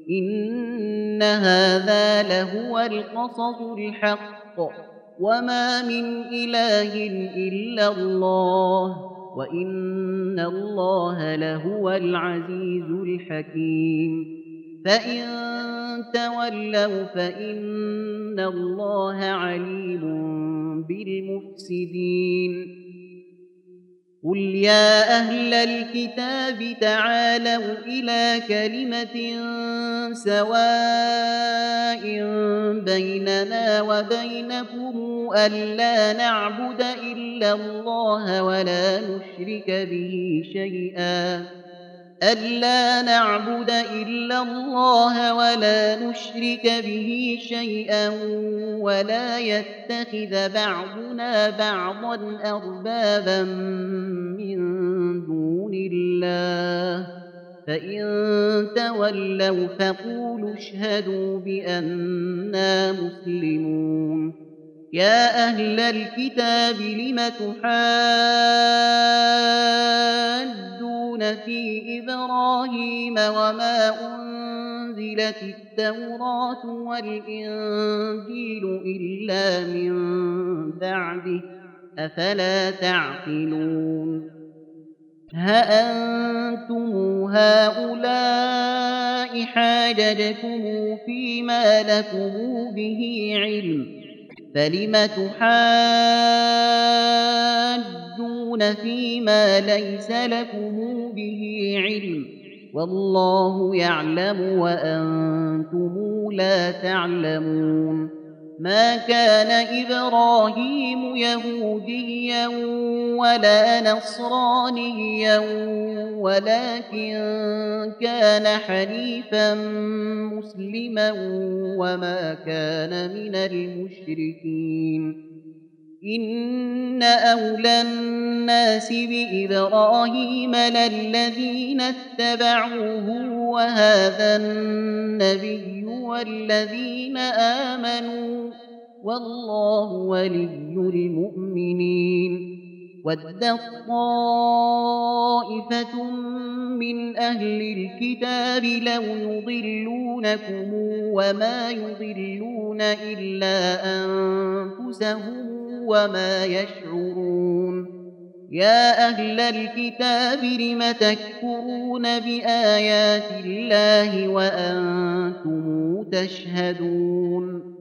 إن هذا لهو القصص الحق وما من إله إلا الله وإن الله لهو العزيز الحكيم فإن تولوا فإن الله عليم بالمفسدين قل يا أهل الكتاب تعالوا إلى كلمة سواء بيننا وبينكم ألا نعبد إلا الله ولا نشرك به شيئا ولا يتخذ بعضنا بعضا أربابا من دون الله فإن تولوا فقولوا اشهدوا بأننا مسلمون يا أهل الكتاب لم تحاجون في إبراهيم وما أنزلت التوراة والإنجيل إلا من بعده أفلا تعقلون هأنتم هؤلاء حاججتم فيما لكم به علم فلم تحاجون فيما ليس لكم به علم والله يعلم وأنتم لا تعلمون ما كان إبراهيم يهوديا ولا نصرانيا ولكن كان حنيفا مسلما وما كان من المشركين إن أولى الناس بإبراهيم للذين اتبعوه وهذا النبي والذين آمنوا والله ولي المؤمنين ودت طائفة من أهل الكتاب لو يضلونكم وما يضلون إلا أنفسهم وما يشعرون يا أهل الكتاب لم تكفرون بآيات الله وأنتم تشهدون